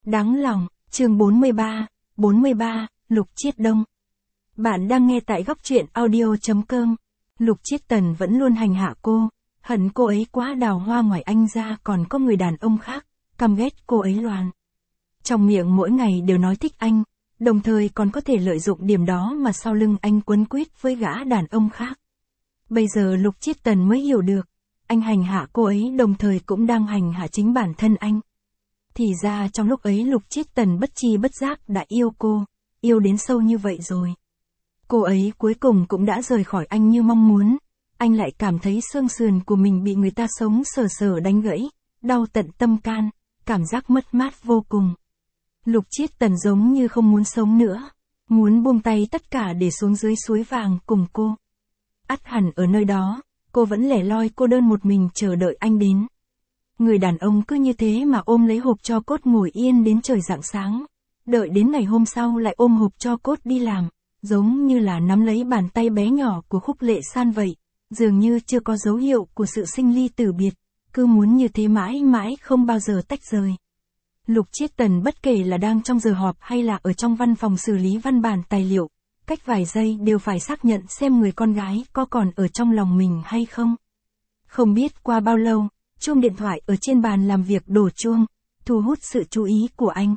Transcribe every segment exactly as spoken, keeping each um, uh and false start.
Đáng lòng, chương bốn mươi ba, bốn mươi ba, Lục Chiết Đông. Bạn đang nghe tại góc truyện audio.com. Lục Chiết Tần vẫn luôn hành hạ cô, hận cô ấy quá, đào hoa ngoài anh ra còn có người đàn ông khác, căm ghét cô ấy loàn. Trong miệng mỗi ngày đều nói thích anh, đồng thời còn có thể lợi dụng điểm đó mà sau lưng anh quấn quýt với gã đàn ông khác. Bây giờ Lục Chiết Tần mới hiểu được, anh hành hạ cô ấy đồng thời cũng đang hành hạ chính bản thân anh. Thì ra trong lúc ấy Lục Chiết Tần bất chi bất giác đã yêu cô, yêu đến sâu như vậy rồi. Cô ấy cuối cùng cũng đã rời khỏi anh như mong muốn, anh lại cảm thấy xương sườn của mình bị người ta sống sờ sờ đánh gãy, đau tận tâm can, cảm giác mất mát vô cùng. Lục Chiết Tần giống như không muốn sống nữa, muốn buông tay tất cả để xuống dưới suối vàng cùng cô. Ắt hẳn ở nơi đó, cô vẫn lẻ loi cô đơn một mình chờ đợi anh đến. Người đàn ông cứ như thế mà ôm lấy hộp tro cốt ngồi yên đến trời rạng sáng, đợi đến ngày hôm sau lại ôm hộp tro cốt đi làm, giống như là nắm lấy bàn tay bé nhỏ của Khúc Lệ San vậy, dường như chưa có dấu hiệu của sự sinh ly tử biệt, cứ muốn như thế mãi mãi không bao giờ tách rời. Lục Chiết Tần bất kể là đang trong giờ họp hay là ở trong văn phòng xử lý văn bản tài liệu, cách vài giây đều phải xác nhận xem người con gái có còn ở trong lòng mình hay không. Không biết qua bao lâu, chuông điện thoại ở trên bàn làm việc đổ chuông, thu hút sự chú ý của anh.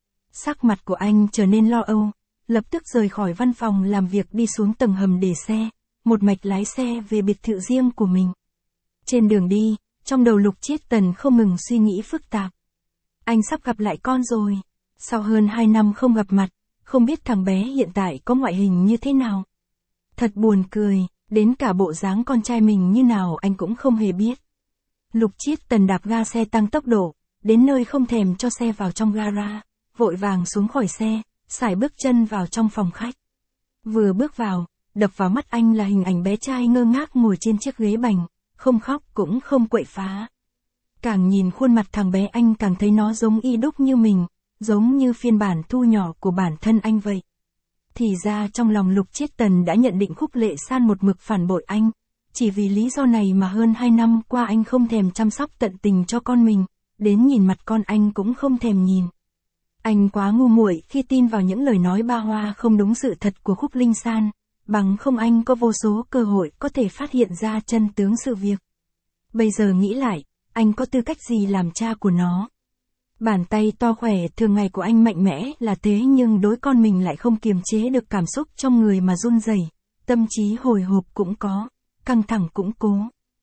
Sắc mặt của anh trở nên lo âu, lập tức rời khỏi văn phòng làm việc đi xuống tầng hầm để xe, một mạch lái xe về biệt thự riêng của mình. Trên đường đi, trong đầu Lục Chiết Tần không ngừng suy nghĩ phức tạp. Anh sắp gặp lại con rồi, sau hơn hai năm không gặp mặt, không biết thằng bé hiện tại có ngoại hình như thế nào. Thật buồn cười, đến cả bộ dáng con trai mình như nào anh cũng không hề biết. Lục Chiết Tần đạp ga xe tăng tốc độ, đến nơi không thèm cho xe vào trong gara, vội vàng xuống khỏi xe, sải bước chân vào trong phòng khách. Vừa bước vào, đập vào mắt anh là hình ảnh bé trai ngơ ngác ngồi trên chiếc ghế bành, không khóc cũng không quậy phá. Càng nhìn khuôn mặt thằng bé anh càng thấy nó giống y đúc như mình, giống như phiên bản thu nhỏ của bản thân anh vậy. Thì ra trong lòng Lục Chiết Tần đã nhận định Khúc Lệ San một mực phản bội anh. Chỉ vì lý do này mà hơn hai năm qua anh không thèm chăm sóc tận tình cho con mình, đến nhìn mặt con anh cũng không thèm nhìn. Anh quá ngu muội khi tin vào những lời nói ba hoa không đúng sự thật của Khúc Linh San, bằng không anh có vô số cơ hội có thể phát hiện ra chân tướng sự việc. Bây giờ nghĩ lại, anh có tư cách gì làm cha của nó? Bàn tay to khỏe thường ngày của anh mạnh mẽ là thế nhưng đối con mình lại không kiềm chế được cảm xúc trong người mà run rẩy, tâm trí hồi hộp cũng có, căng thẳng cũng cố.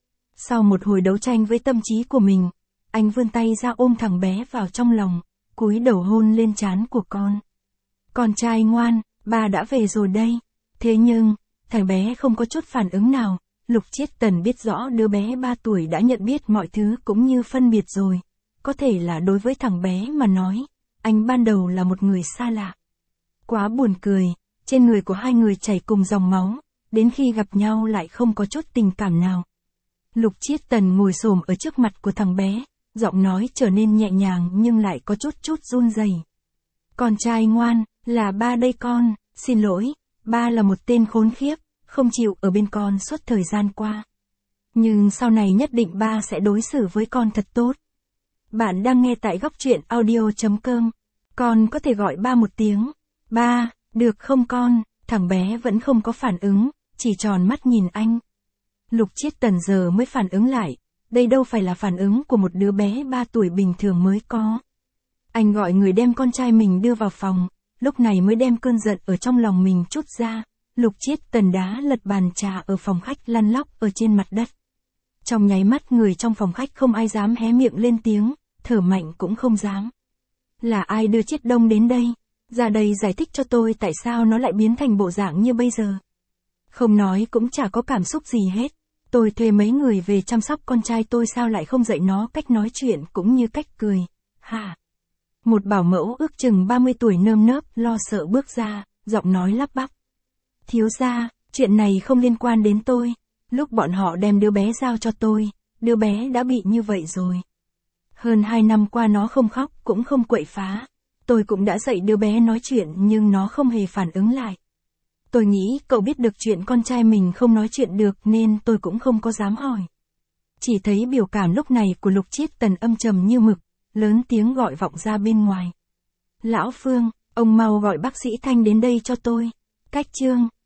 Sau một hồi đấu tranh với tâm trí của mình, anh vươn tay ra ôm thằng bé vào trong lòng, cúi đầu hôn lên trán của con. Con trai ngoan, ba đã về rồi đây. Thế nhưng, thằng bé không có chút phản ứng nào. Lục Chiết Tần biết rõ đứa bé ba tuổi đã nhận biết mọi thứ cũng như phân biệt rồi. Có thể là đối với thằng bé mà nói, anh ban đầu là một người xa lạ. Quá buồn cười, trên người của hai người chảy cùng dòng máu, đến khi gặp nhau lại không có chút tình cảm nào. Lục Chiết Tần ngồi xổm ở trước mặt của thằng bé, giọng nói trở nên nhẹ nhàng nhưng lại có chút chút run rẩy. Con trai ngoan, là ba đây con, xin lỗi, ba là một tên khốn khiếp, không chịu ở bên con suốt thời gian qua. Nhưng sau này nhất định ba sẽ đối xử với con thật tốt. Bạn đang nghe tại góc truyện audio.com. Con có thể gọi ba một tiếng. Ba, được không con? Thằng bé vẫn không có phản ứng, chỉ tròn mắt nhìn anh. Lục Chiết Tần giờ mới phản ứng lại, đây đâu phải là phản ứng của một đứa bé ba tuổi bình thường mới có. Anh gọi người đem con trai mình đưa vào phòng, lúc này mới đem cơn giận ở trong lòng mình trút ra. Lục Chiết Tần đá lật bàn trà ở phòng khách lăn lóc ở trên mặt đất. Trong nháy mắt người trong phòng khách không ai dám hé miệng lên tiếng, thở mạnh cũng không dám. Là ai đưa Chiết Đông đến đây? Ra đây giải thích cho tôi tại sao nó lại biến thành bộ dạng như bây giờ. Không nói cũng chả có cảm xúc gì hết. Tôi thuê mấy người về chăm sóc con trai tôi sao lại không dạy nó cách nói chuyện cũng như cách cười. Hả? Một bảo mẫu ước chừng ba mươi tuổi nơm nớp lo sợ bước ra, giọng nói lắp bắp. Thiếu gia, chuyện này không liên quan đến tôi. Lúc bọn họ đem đứa bé giao cho tôi, đứa bé đã bị như vậy rồi. Hơn hai năm qua nó không khóc cũng không quậy phá. Tôi cũng đã dạy đứa bé nói chuyện nhưng nó không hề phản ứng lại. Tôi nghĩ cậu biết được chuyện con trai mình không nói chuyện được nên tôi cũng không có dám hỏi. Chỉ thấy biểu cảm lúc này của Lục Chiết Tần âm trầm như mực, lớn tiếng gọi vọng ra bên ngoài. Lão Phương, ông mau gọi bác sĩ Thanh đến đây cho tôi. Cách chương